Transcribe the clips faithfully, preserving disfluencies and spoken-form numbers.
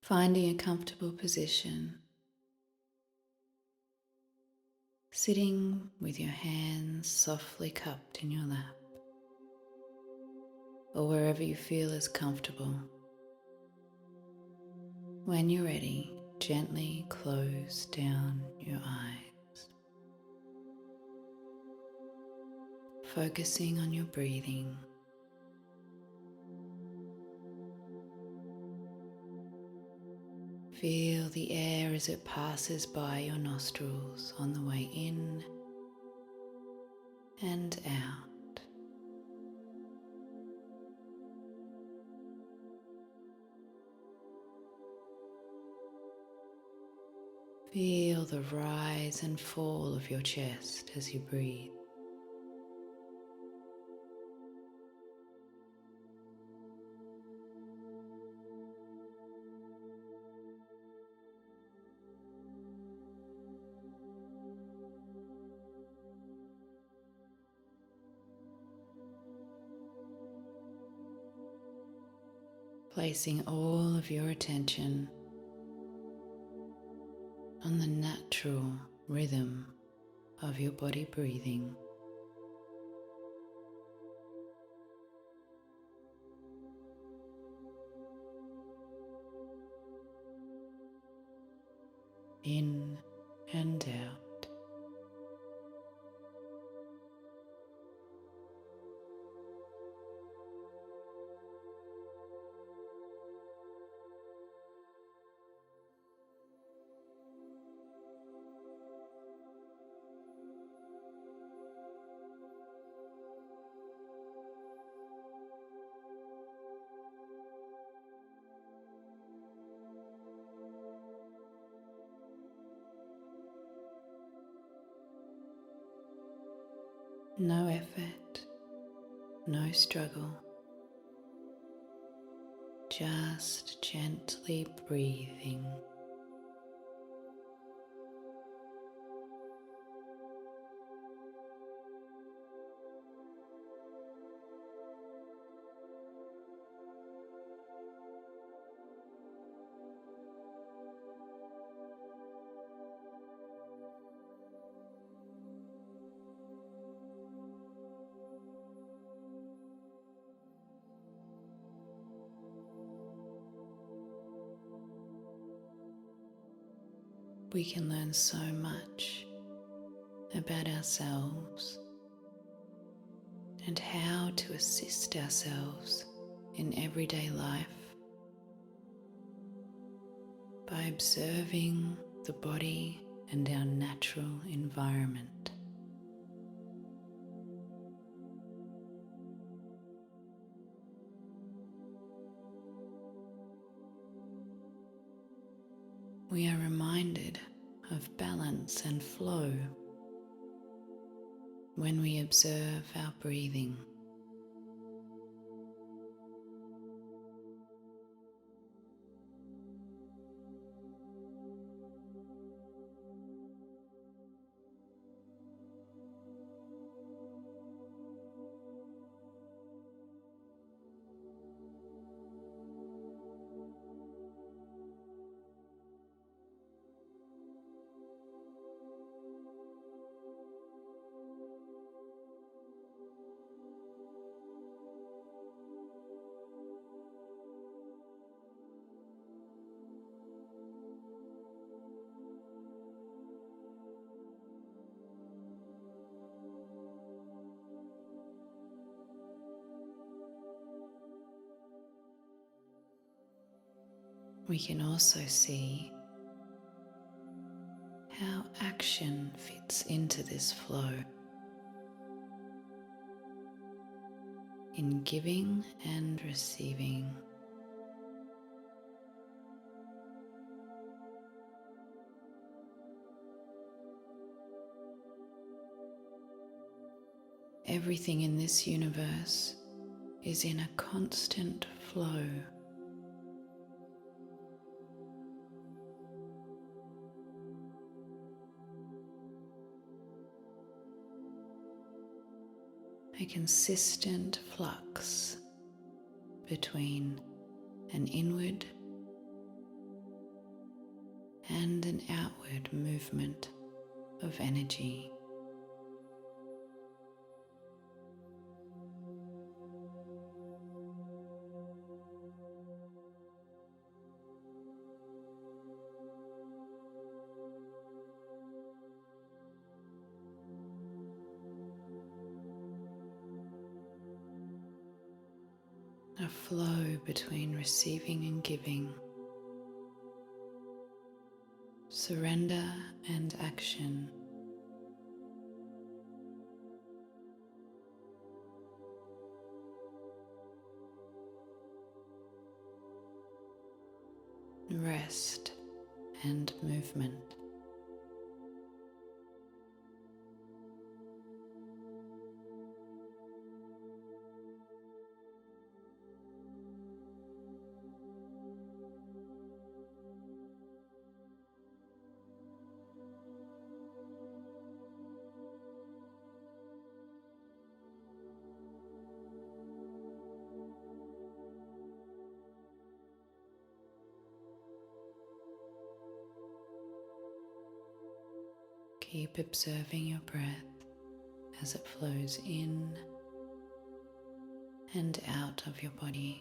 Finding a comfortable position, sitting with your hands softly cupped in your lap, or wherever you feel is comfortable. When you're ready, gently close down your eyes, focusing on your breathing. Feel the air as it passes by your nostrils on the way in and out. Feel the rise and fall of your chest as you breathe. Placing all of your attention on the natural rhythm of your body breathing. In and out. No effort, no struggle, just gently breathing. We can learn so much about ourselves and how to assist ourselves in everyday life by observing the body and our natural environment. We are reminded of balance and flow when we observe our breathing. We can also see how action fits into this flow in giving and receiving. Everything in this universe is in a constant flow. A consistent flux between an inward and an outward movement of energy. A flow between receiving and giving, surrender and action. Rest and movement. Keep observing your breath as it flows in and out of your body.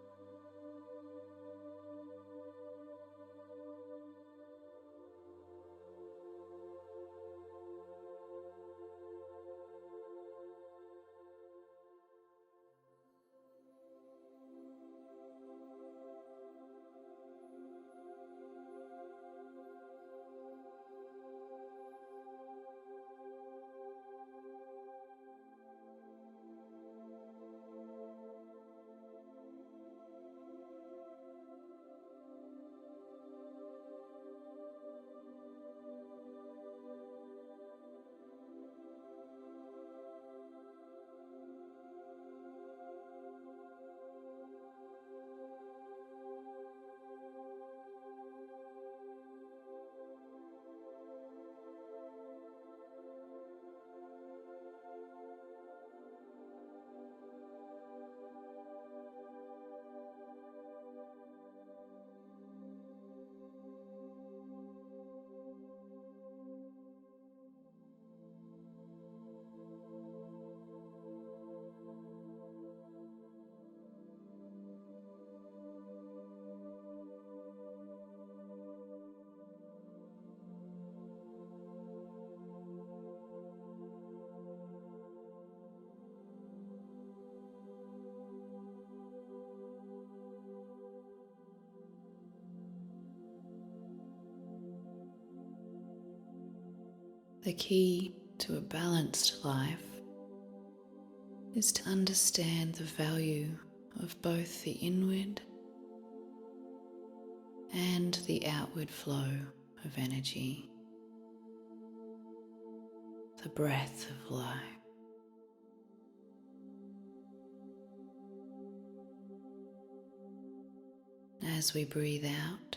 The key to a balanced life is to understand the value of both the inward and the outward flow of energy, the breath of life. As we breathe out,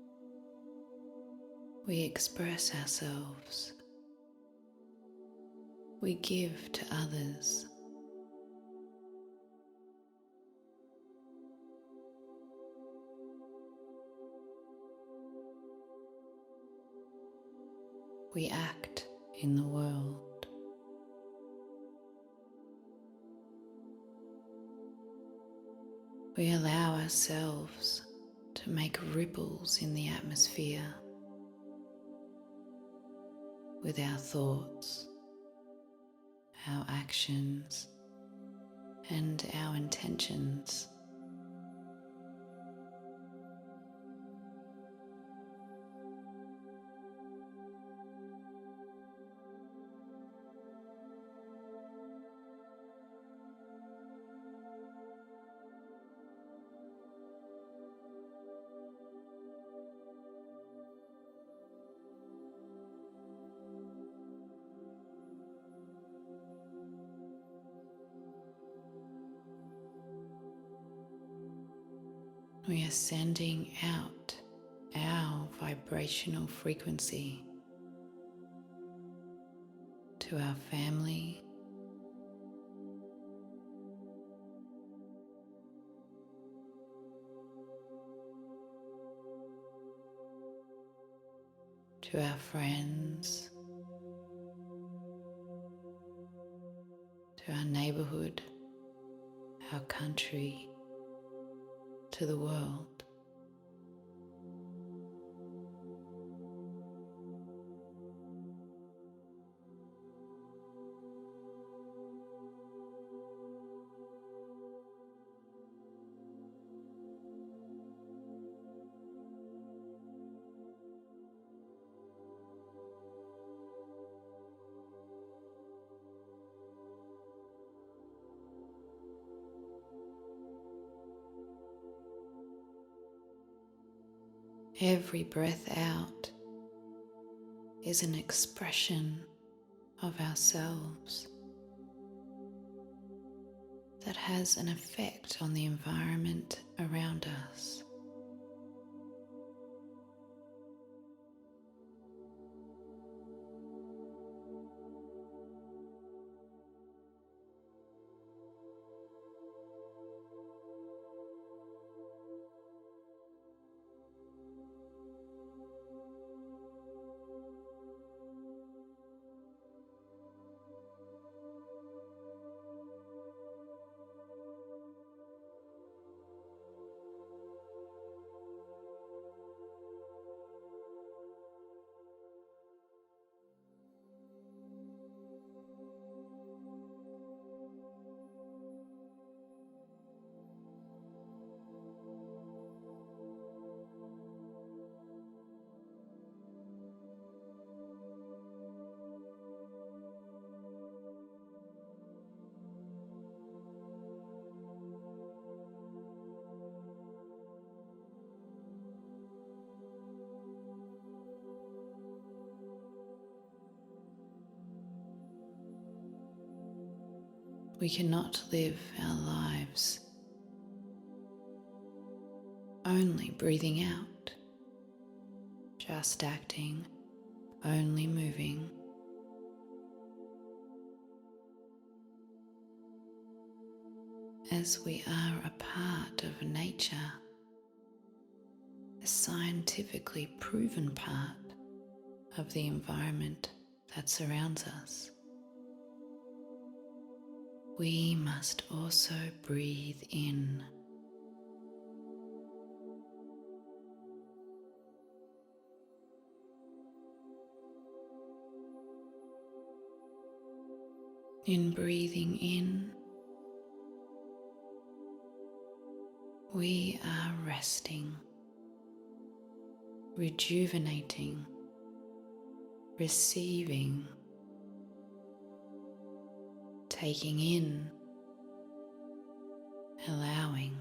we express ourselves. We give to others. We act in the world. We allow ourselves to make ripples in the atmosphere with our thoughts, our actions, and our intentions. We are sending out our vibrational frequency to our family, to our friends, to our neighborhood, our country, to the world. Every breath out is an expression of ourselves that has an effect on the environment around us. We cannot live our lives only breathing out, just acting, only moving. As we are a part of nature, a scientifically proven part of the environment that surrounds us, we must also breathe in. In breathing in, we are resting, rejuvenating, receiving, taking in, allowing.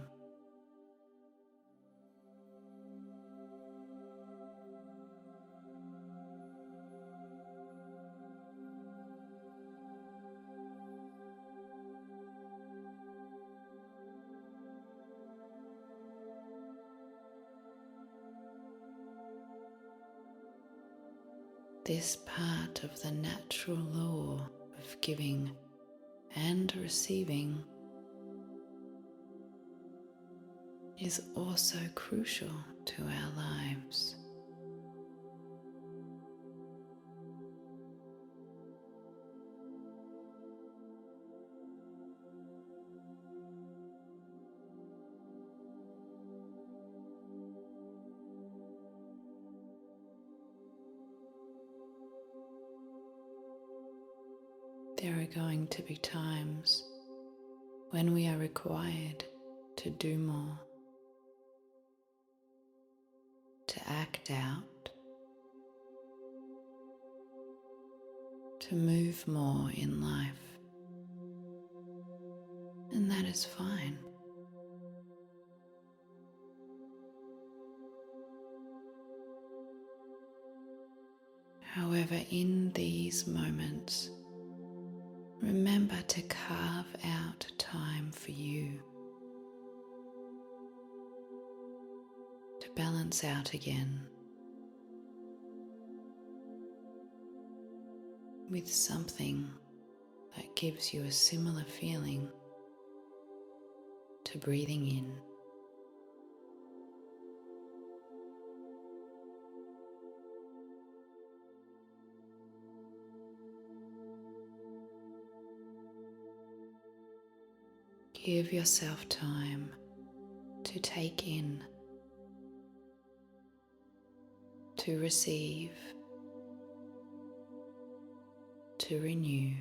This part of the natural law of giving and receiving is also crucial to our lives. There are going to be times when we are required to do more, to act out, to move more in life, and that is fine. However, in these moments, remember to carve out time for you, to balance out again with something that gives you a similar feeling to breathing in. Give yourself time to take in, to receive, to renew.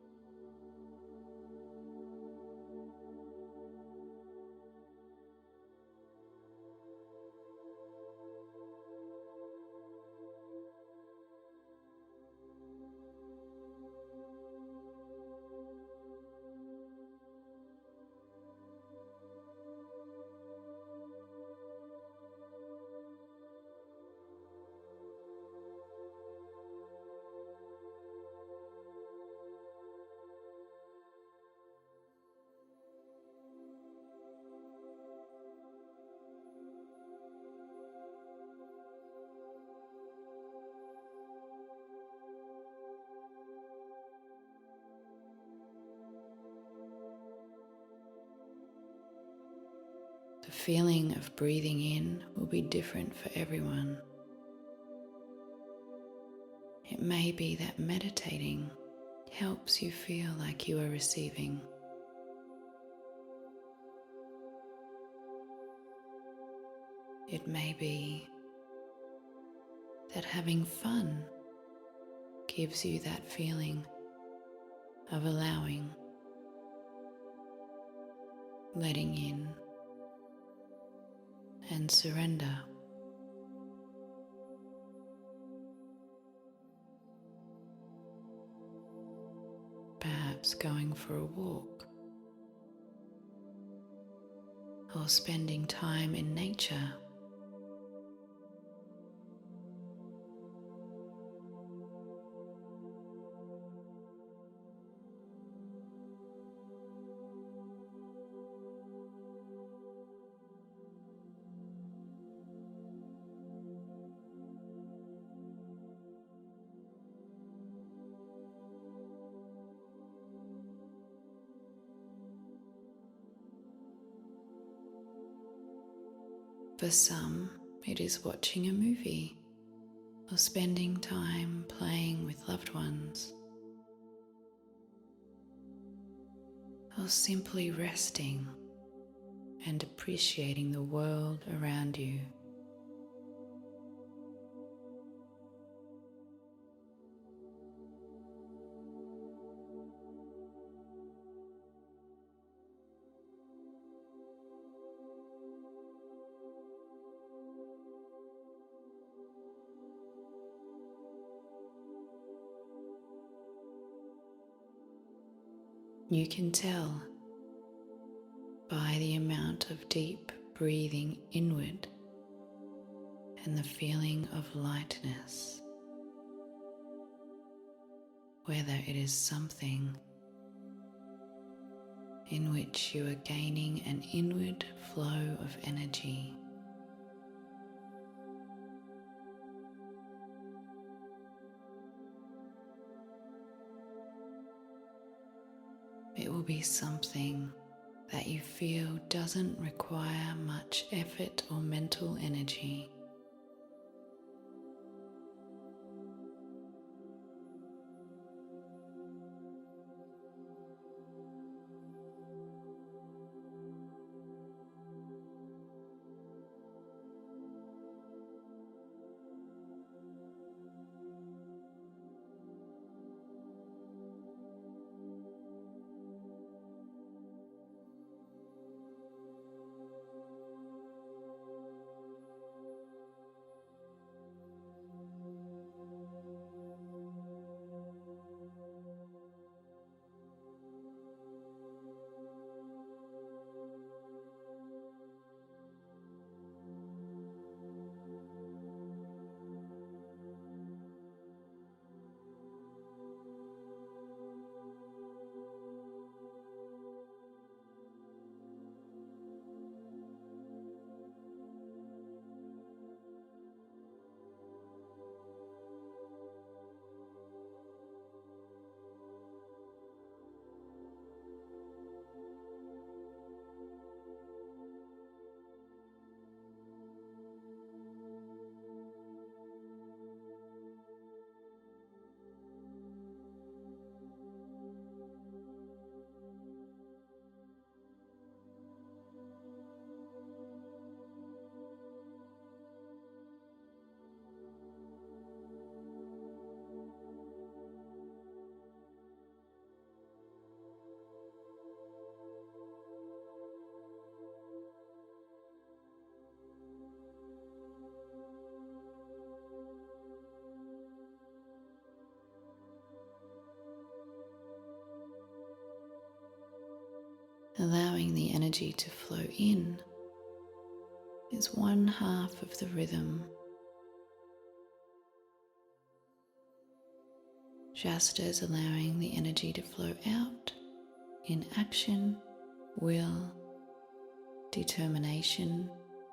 The feeling of breathing in will be different for everyone. It may be that meditating helps you feel like you are receiving. It may be that having fun gives you that feeling of allowing, letting in, and surrender. Perhaps going for a walk or spending time in nature. For some, it is watching a movie or spending time playing with loved ones, or simply resting and appreciating the world around you. You can tell by the amount of deep breathing inward and the feeling of lightness, whether it is something in which you are gaining an inward flow of energy, it will be something that you feel doesn't require much effort or mental energy. allowing the energy to flow in, is one half of the rhythm. Just as allowing the energy to flow out in action, will, determination,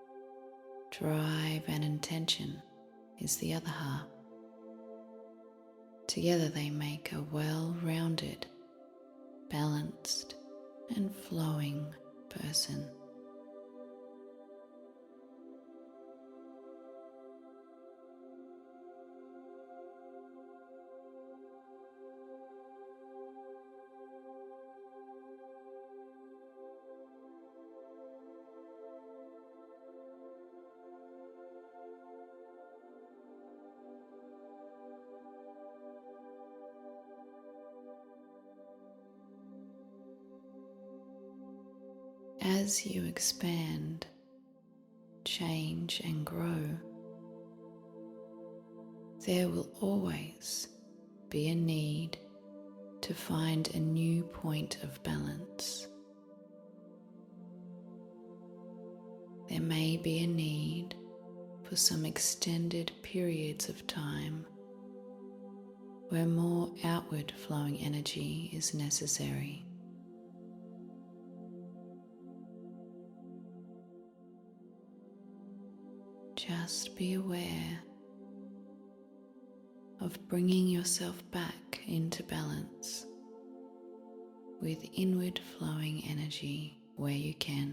drive and intention is the other half. Together they make a well-rounded, balanced and flowing person. As you expand, change and grow, there will always be a need to find a new point of balance. There may be a need for some extended periods of time where more outward flowing energy is necessary. Just be aware of bringing yourself back into balance with inward flowing energy where you can.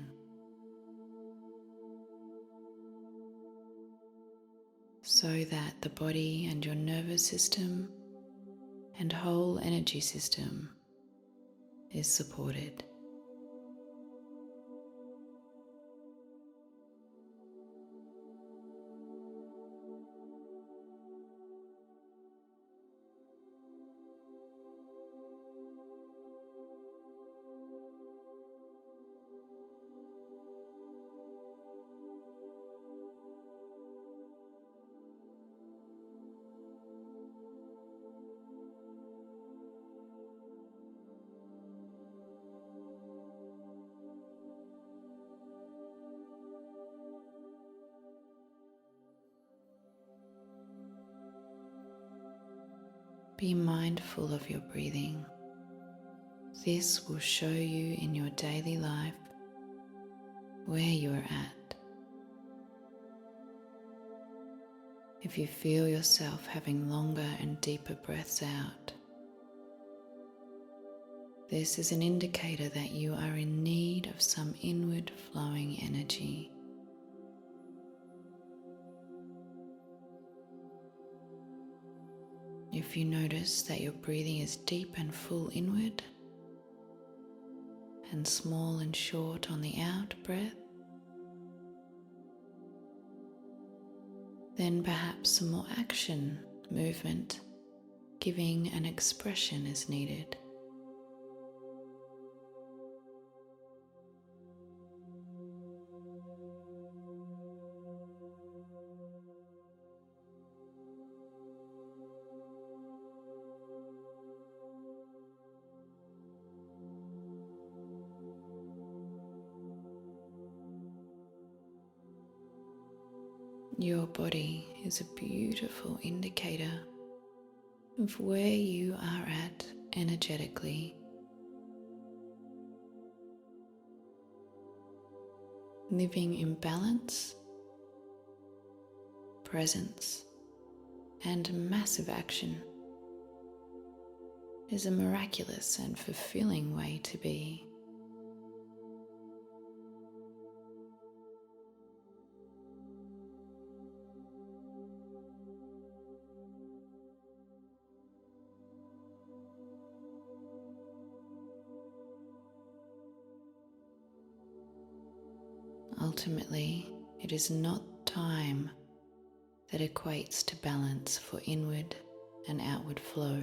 So that the body and your nervous system and whole energy system is supported. Be mindful of your breathing. This will show you in your daily life where you are at. If you feel yourself having longer and deeper breaths out, this is an indicator that you are in need of some inward flowing energy. If you notice that your breathing is deep and full inward and small and short on the out breath, then perhaps some more action, movement, giving and expression is needed. Your body is a beautiful indicator of where you are at energetically. Living in balance, presence, and massive action is a miraculous and fulfilling way to be. Ultimately, it is not time that equates to balance for inward and outward flow.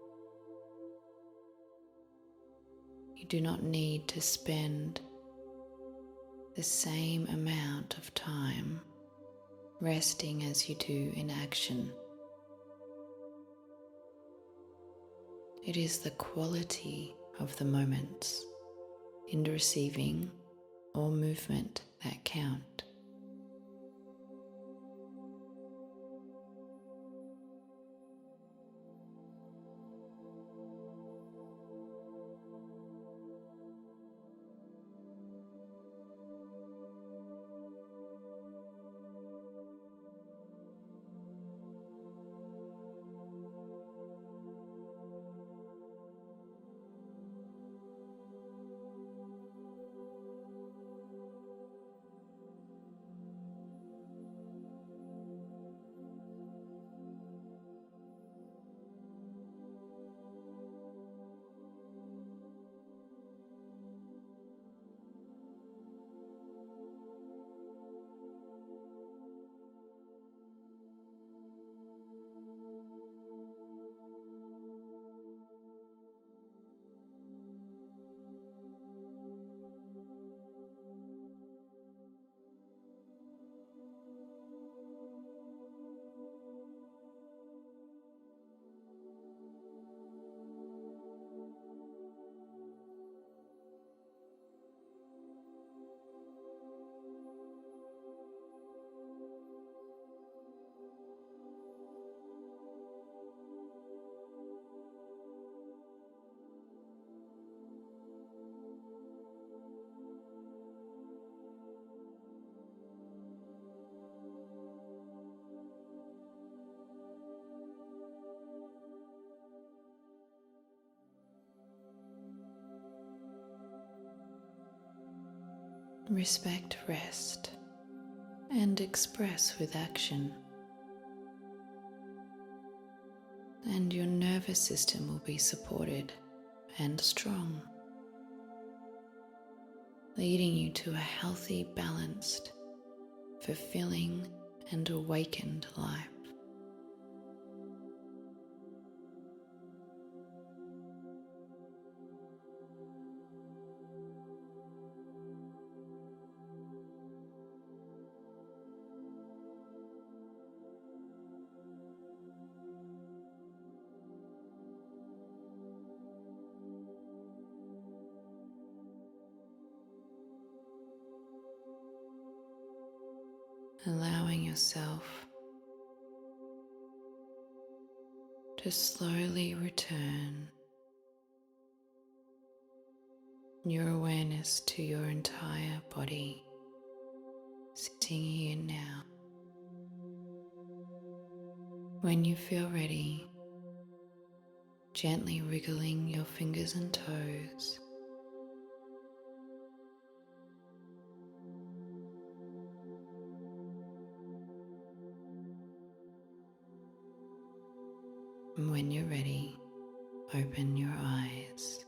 You do not need to spend the same amount of time resting as you do in action. It is the quality of the moments in receiving or movement that count. Respect rest and express with action, and your nervous system will be supported and strong, leading you to a healthy, balanced, fulfilling, and awakened life. Allowing yourself to slowly return your awareness to your entire body, sitting here now. When you feel ready, gently wriggling your fingers and toes, and when you're ready, open your eyes.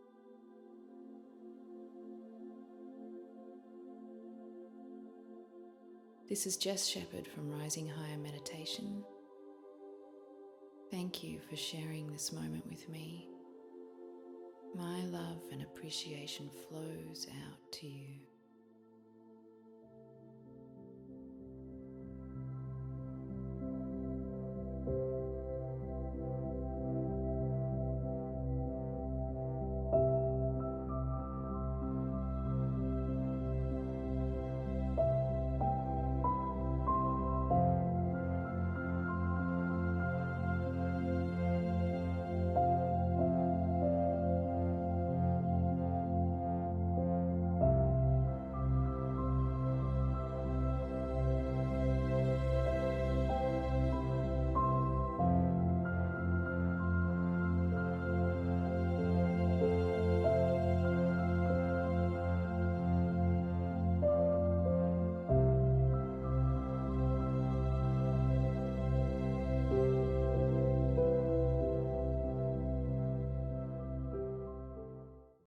This is Jess Shepherd from Rising Higher Meditation. Thank you for sharing this moment with me. My love and appreciation flows out to you.